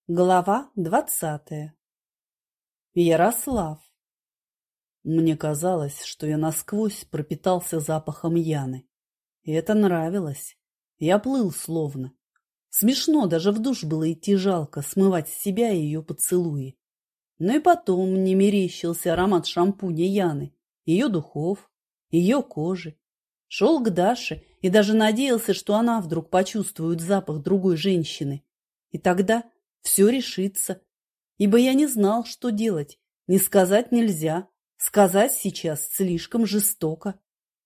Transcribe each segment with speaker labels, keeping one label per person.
Speaker 1: Глава 20. Ярослав. Мне казалось, что я насквозь пропитался запахом Яны. И это нравилось. Я плыл словно. Смешно даже в душ было идти, жалко смывать с себя ее поцелуи. Но и потом мне мерещился аромат шампуня Яны, ее духов, ее кожи. Шел к Даше и даже надеялся, что она вдруг почувствует запах другой женщины. И тогда все решится, ибо я не знал, что делать. Не сказать нельзя, сказать сейчас слишком жестоко.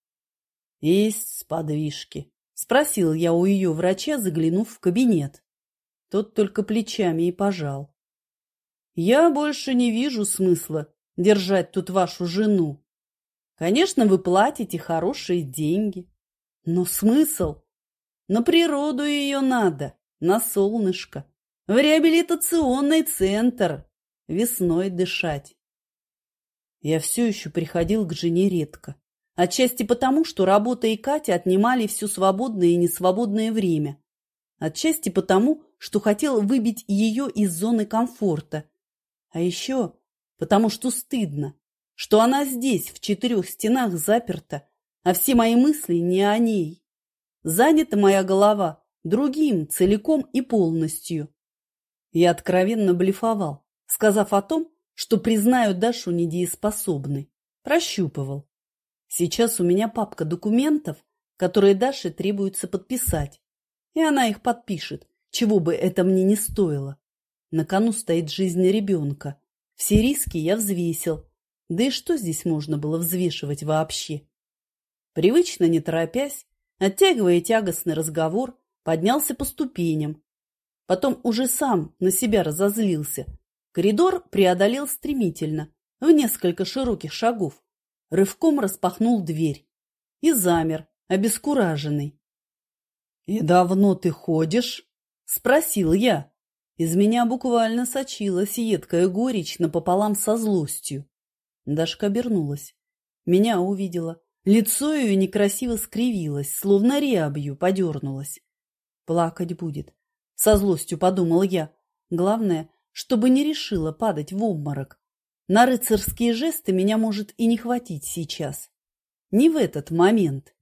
Speaker 1: «Есть сподвижки?» – спросил я у ее врача, заглянув в кабинет. Тот только плечами и пожал. «Я больше не вижу смысла держать тут вашу жену. Конечно, вы платите хорошие деньги, но смысл? На природу ее надо, на солнышко. В реабилитационный центр. Весной дышать». Я все еще приходил к жене редко. Отчасти потому, что работа и Катя отнимали все свободное и несвободное время. Отчасти потому, что хотел выбить ее из зоны комфорта. А еще потому, что стыдно, что она здесь, в 4 стенах заперта, а все мои мысли не о ней. Занята моя голова другим целиком и полностью. Я откровенно блефовал, сказав о том, что признаю Дашу недееспособной. Прощупывал. Сейчас у меня папка документов, которые Даше требуется подписать. И она их подпишет, чего бы это мне не стоило. На кону стоит жизнь ребенка. Все риски я взвесил. Да и что здесь можно было взвешивать вообще? Привычно, не торопясь, оттягивая тягостный разговор, поднялся по ступеням. Потом уже сам на себя разозлился. Коридор преодолел стремительно, в несколько широких шагов. Рывком распахнул дверь и замер, обескураженный. «И давно ты ходишь?» – спросил я. Из меня буквально сочилась едкая горечь напополам со злостью. Дашка обернулась. Меня увидела. Лицо ее некрасиво скривилось, словно рябью подернулось. Плакать будет. Со злостью подумал я. Главное, чтобы не решила падать в обморок. На рыцарские жесты меня может и не хватить сейчас. Не в этот момент.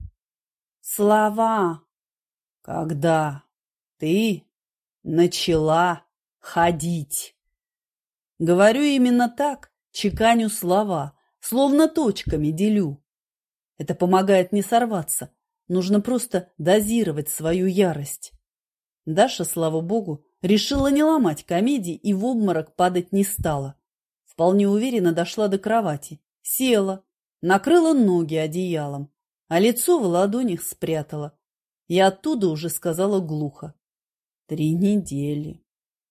Speaker 1: Слова. Когда ты начала ходить. Говорю именно так, чеканю слова, словно точками делю. Это помогает не сорваться. Нужно просто дозировать свою ярость. Даша, слава богу, решила не ломать комедий и в обморок падать не стала. Вполне уверенно дошла до кровати, села, накрыла ноги одеялом, а лицо в ладонях спрятала. И оттуда уже сказала глухо: 3 недели.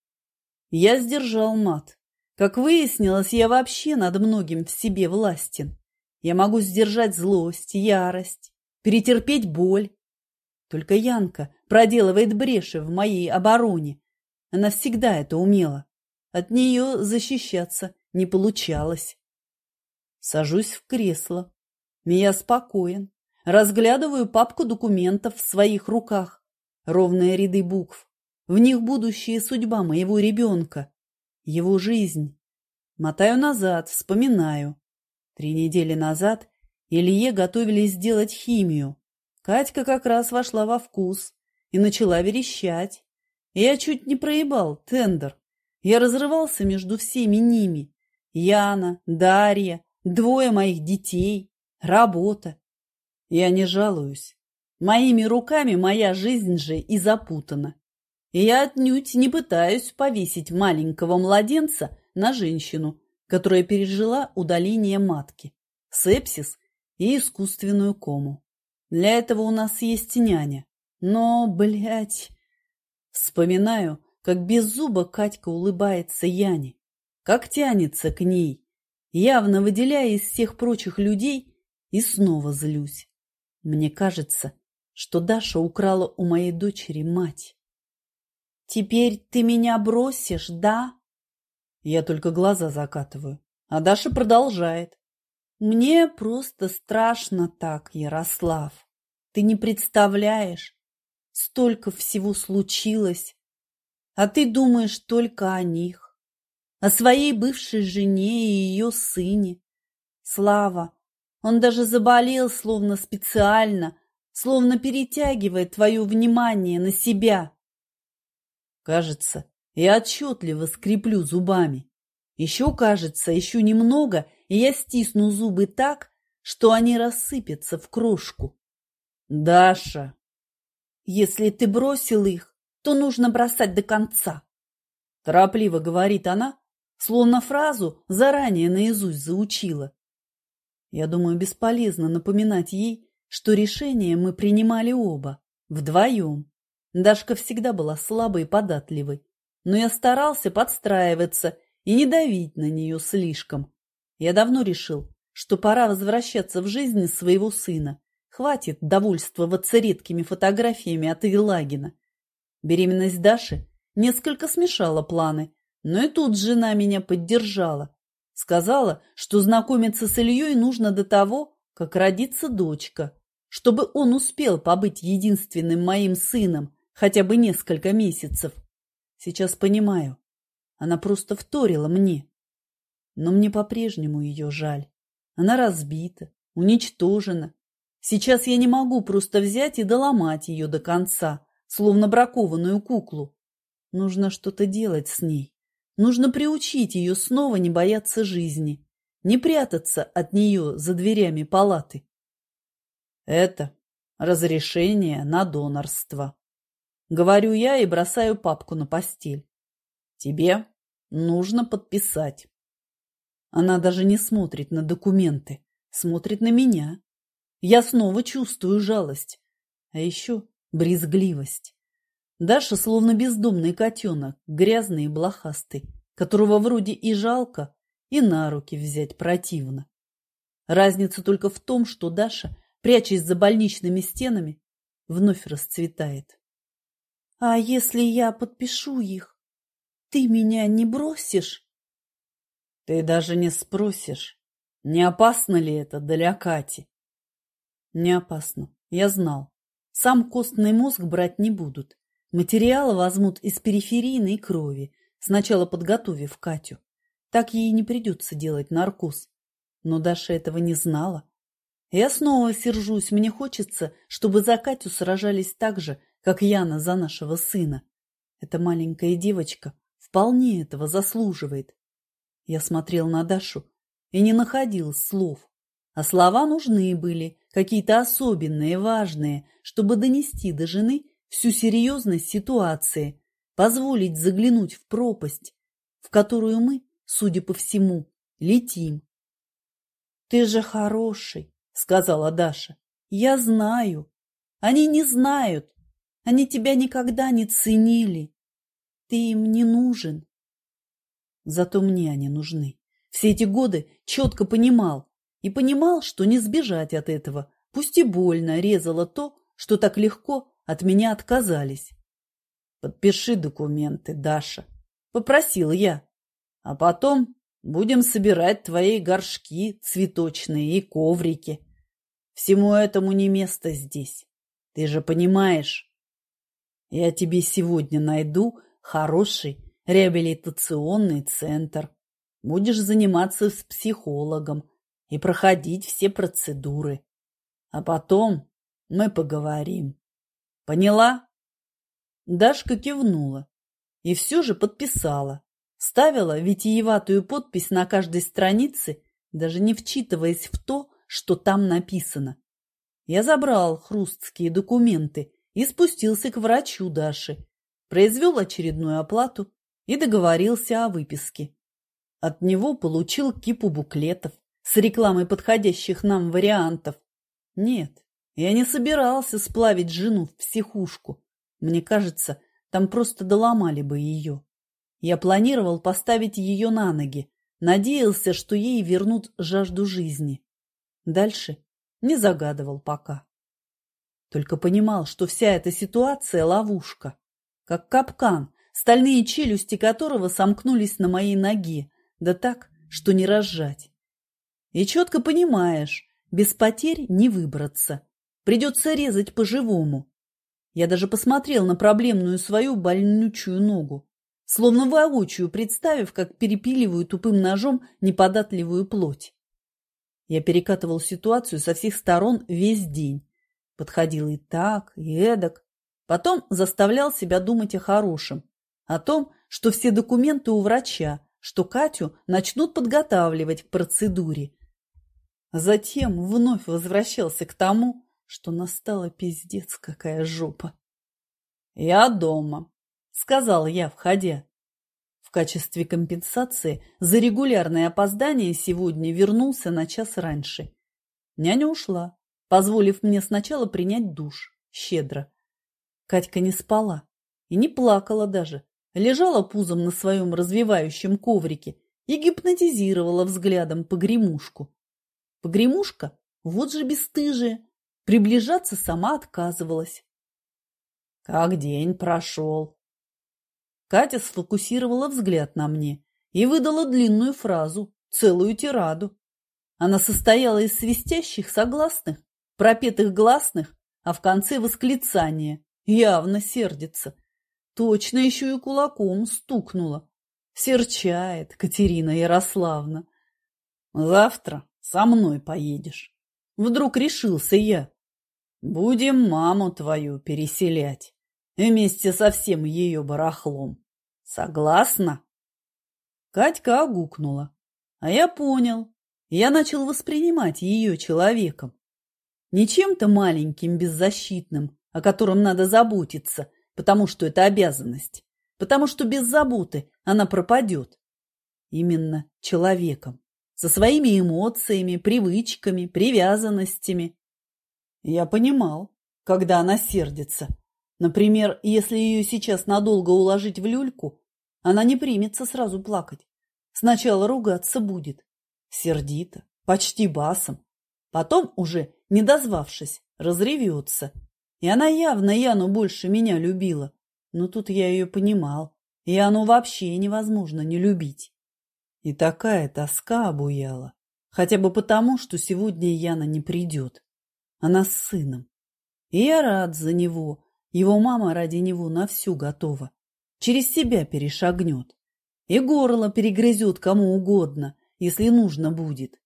Speaker 1: Я сдержал мат. Как выяснилось, я вообще над многим в себе властен. Я могу сдержать злость, ярость, перетерпеть боль. Только Янка проделывает бреши в моей обороне. Она всегда это умела. От нее защищаться не получалось. Сажусь в кресло. Я спокоен. Разглядываю папку документов в своих руках. Ровные ряды букв. В них будущая судьба моего ребенка. Его жизнь. Мотаю назад, вспоминаю. 3 недели назад Илье готовились сделать химию. Катька как раз вошла во вкус и начала верещать. Я чуть не проебал тендер. Я разрывался между всеми ними. Яна, Дарья, 2 моих детей, работа. Я не жалуюсь. Моими руками моя жизнь же и запутана. И я отнюдь не пытаюсь повесить маленького младенца на женщину, которая пережила удаление матки, сепсис и искусственную кому. Для этого у нас есть няня. Но, блядь, вспоминаю, как без зуба Катька улыбается Яне, как тянется к ней, явно выделяя из всех прочих людей, и снова злюсь. Мне кажется, что Даша украла у моей дочери мать. «Теперь ты меня бросишь, да?» Я только глаза закатываю, а Даша продолжает. «Мне просто страшно так, Ярослав. Ты не представляешь, столько всего случилось. А ты думаешь только о них, о своей бывшей жене и ее сыне. Слава, он даже заболел словно специально, словно перетягивая твое внимание на себя. Кажется, я отчетливо скреплю зубами. Еще кажется, еще немного, и я стисну зубы так, что они рассыпятся в крошку. Даша, если ты бросил их, то нужно бросать до конца. Торопливо говорит она, словно фразу заранее наизусть заучила. Я думаю, бесполезно напоминать ей, что решение мы принимали оба, вдвоем. Дашка всегда была слабой и податливой, но я старался подстраиваться и не давить на нее слишком. Я давно решил, что пора возвращаться в жизнь своего сына. Хватит довольствоваться редкими фотографиями от Елагина. Беременность Даши несколько смешала планы, но и тут жена меня поддержала. Сказала, что знакомиться с Ильей нужно до того, как родится дочка, чтобы он успел побыть единственным моим сыном хотя бы несколько месяцев. Сейчас понимаю, она просто вторила мне. Но мне по-прежнему ее жаль. Она разбита, уничтожена. Сейчас я не могу просто взять и доломать ее до конца, словно бракованную куклу. Нужно что-то делать с ней. Нужно приучить ее снова не бояться жизни, не прятаться от нее за дверями палаты. Это разрешение на донорство. Говорю я и бросаю папку на постель. Тебе нужно подписать. Она даже не смотрит на документы, смотрит на меня. Я снова чувствую жалость, а еще брезгливость. Даша словно бездомный котенок, грязный и блохастый, которого вроде и жалко, и на руки взять противно. Разница только в том, что Даша, прячась за больничными стенами, вновь расцветает. «А если я подпишу их, ты меня не бросишь?» «Ты даже не спросишь, не опасно ли это для Кати?» «Не опасно, я знал. Сам костный мозг брать не будут. Материалы возьмут из периферийной крови, сначала подготовив Катю. Так ей не придется делать наркоз. Но Даша этого не знала. Я снова сержусь, мне хочется, чтобы за Катю сражались так же, как Яна за нашего сына. Эта маленькая девочка вполне этого заслуживает. Я смотрел на Дашу и не находил слов. А слова нужны были, какие-то особенные, важные, чтобы донести до жены всю серьезность ситуации, позволить заглянуть в пропасть, в которую мы, судя по всему, летим. «Ты же хороший», — сказала Даша. «Я знаю. Они не знают. Они тебя никогда не ценили. Ты им не нужен». Зато мне они нужны. Все эти годы четко понимал. И понимал, что не сбежать от этого. Пусть и больно резало то, что так легко от меня отказались. «Подпиши документы, Даша», — попросил я. «А потом будем собирать твои горшки цветочные и коврики. Всему этому не место здесь. Ты же понимаешь. Я тебе сегодня найду хороший реабилитационный центр. Будешь заниматься с психологом и проходить все процедуры. А потом мы поговорим. Поняла?» Дашка кивнула и все же подписала. Ставила витиеватую подпись на каждой странице, даже не вчитываясь в то, что там написано. Я забрал хрусткие документы и спустился к врачу Даши, произвел очередную оплату и договорился о выписке. От него получил кипу буклетов с рекламой подходящих нам вариантов. Нет, я не собирался сплавить жену в психушку. Мне кажется, там просто доломали бы ее. Я планировал поставить ее на ноги, надеялся, что ей вернут жажду жизни. Дальше не загадывал пока. Только понимал, что вся эта ситуация – ловушка, как капкан, стальные челюсти которого сомкнулись на моей ноге, да так, что не разжать. И четко понимаешь, без потерь не выбраться, придется резать по-живому. Я даже посмотрел на проблемную свою больнючую ногу. словно воочию представив, как перепиливаю тупым ножом неподатливую плоть. Я перекатывал ситуацию со всех сторон весь день. Подходил и так, и эдак. Потом заставлял себя думать о хорошем. О том, что все документы у врача, что Катю начнут подготавливать к процедуре. А затем вновь возвращался к тому, что настала пиздец какая жопа. «Я дома», — сказал я, входя. В качестве компенсации за регулярное опоздание сегодня вернулся на час раньше. Няня ушла, позволив мне сначала принять душ, щедро. Катька не спала и не плакала даже, лежала пузом на своем развивающем коврике и гипнотизировала взглядом погремушку. Погремушка, вот же бесстыжая, приближаться сама отказывалась. «Как день прошел?» Катя сфокусировала взгляд на мне и выдала длинную фразу, целую тираду. Она состояла из свистящих согласных, пропетых гласных, а в конце восклицания. Явно сердится. Точно еще и кулаком стукнула. Серчает Катерина Ярославна. «Завтра со мной поедешь». Вдруг решился я. «Будем маму твою переселять вместе со всем ее барахлом. Согласна?» Катька огукнула. А я понял. Я начал воспринимать ее человеком. Не чем-то маленьким, беззащитным, о котором надо заботиться, потому что это обязанность, потому что без заботы она пропадет. Именно человеком, со своими эмоциями, привычками, привязанностями. Я понимал, когда она сердится. Например, если ее сейчас надолго уложить в люльку, она не примется сразу плакать. Сначала ругаться будет. Сердито, почти басом. Потом, уже не дозвавшись, разревется. И она явно Яну больше меня любила. Но тут я ее понимал. Яну вообще невозможно не любить. И такая тоска обуяла. Хотя бы потому, что сегодня Яна не придет. Она с сыном. И я рад за него. Его мама ради него на всю готова. Через себя перешагнет. И горло перегрызет кому угодно, если нужно будет.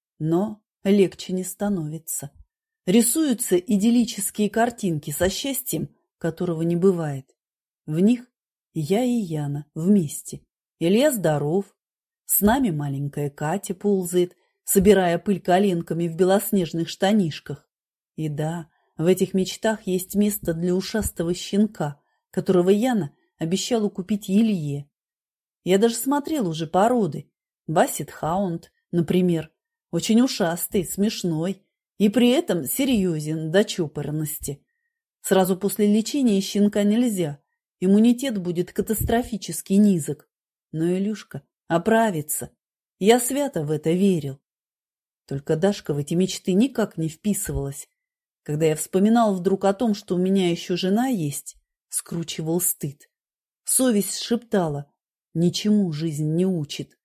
Speaker 1: Но легче не становится. Рисуются идиллические картинки со счастьем, которого не бывает. В них я и Яна вместе. Илья здоров. С нами маленькая Катя ползает, собирая пыль коленками в белоснежных штанишках. И да, в этих мечтах есть место для ушастого щенка, которого Яна обещала купить Илье. Я даже смотрел уже породы. Бассет-хаунд, например, очень ушастый, смешной и при этом серьезен до чопорности. Сразу после лечения щенка нельзя, иммунитет будет катастрофически низок. Но Илюшка оправится. Я свято в это верил. Только Дашка в эти мечты никак не вписывалась. Когда я вспоминал вдруг о том, что у меня еще жена есть, скручивал стыд. Совесть шептала: ничему жизнь не учит.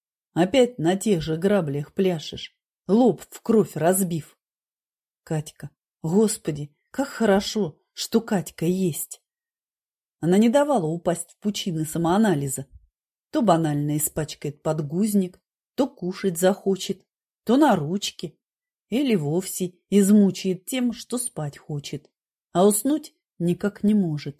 Speaker 1: Опять на тех же граблях пляшешь, лоб в кровь разбив. Катька, Господи, как хорошо, что Катька есть. Она не давала упасть в пучины самоанализа. То банально испачкает подгузник, то кушать захочет, то на ручки. Или вовсе измучает тем, что спать хочет, а уснуть никак не может.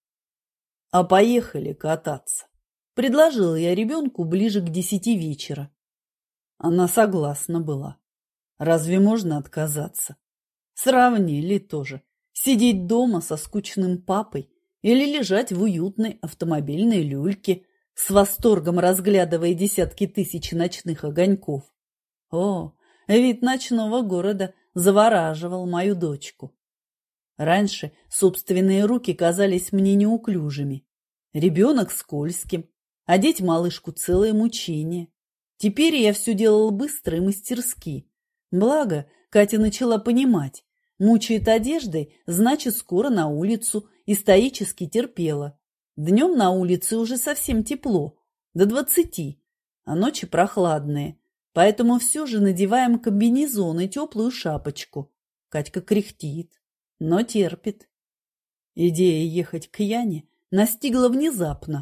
Speaker 1: А поехали кататься. Предложила я ребенку ближе к 10 вечера. Она согласна была. Разве можно отказаться? Сравнили тоже. Сидеть дома со скучным папой или лежать в уютной автомобильной люльке, с восторгом разглядывая десятки тысяч ночных огоньков. О, вид ночного города завораживал мою дочку. Раньше собственные руки казались мне неуклюжими. Ребенок скользким. Одеть малышку целое мучение. Теперь я все делал быстро и мастерски. Благо, Катя начала понимать. Мучает одеждой, значит, скоро на улицу, и стоически терпела. Днем на улице уже совсем тепло, до 20, а ночи прохладные. Поэтому все же надеваем комбинезон и теплую шапочку. Катька кряхтит, но терпит. Идея ехать к Яне настигла внезапно.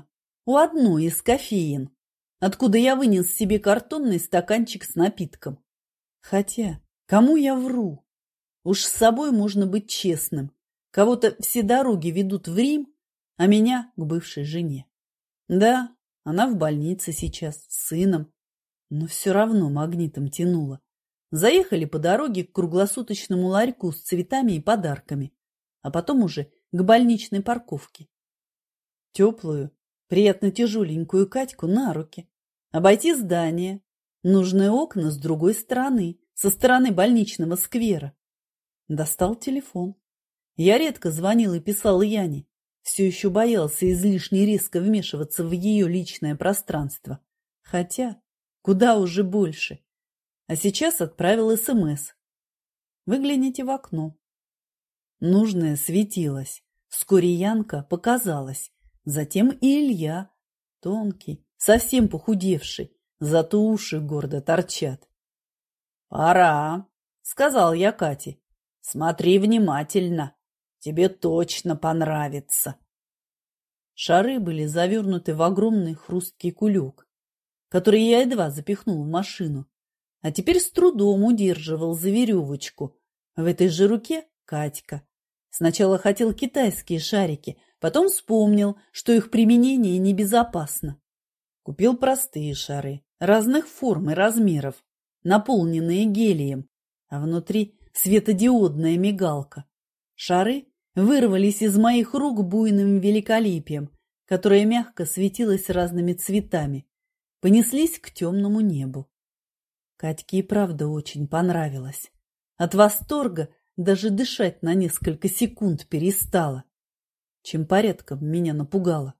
Speaker 1: у одной из кофеен, откуда я вынес себе картонный стаканчик с напитком. Хотя, кому я вру? Уж с собой можно быть честным. Кого-то все дороги ведут в Рим, а меня к бывшей жене. Да, она в больнице сейчас с сыном, но все равно магнитом тянуло. Заехали по дороге к круглосуточному ларьку с цветами и подарками, а потом уже к больничной парковке. Теплую, приятно тяжеленькую Катьку на руки. Обойти здание. Нужные окна с другой стороны, со стороны больничного сквера. Достал телефон. Я редко звонил и писал Яне. Все еще боялся излишне резко вмешиваться в ее личное пространство. Хотя, куда уже больше. А сейчас отправил СМС. Выгляните в окно. Нужное светилось. Вскоре Янка показалась. Затем и Илья. Тонкий, совсем похудевший. Зато уши гордо торчат. «Пора», — сказал я Кате. «Смотри внимательно. Тебе точно понравится». Шары были завернуты в огромный хрусткий кулек, который я едва запихнул в машину, а теперь с трудом удерживал за веревочку. В этой же руке Катька. Сначала хотел китайские шарики, потом вспомнил, что их применение небезопасно. Купил простые шары, разных форм и размеров, наполненные гелием, а внутри светодиодная мигалка. Шары вырвались из моих рук буйным великолепием, которое мягко светилось разными цветами, понеслись к темному небу. Катьке и правда очень понравилось. От восторга даже дышать на несколько секунд перестала, чем порядком меня напугало.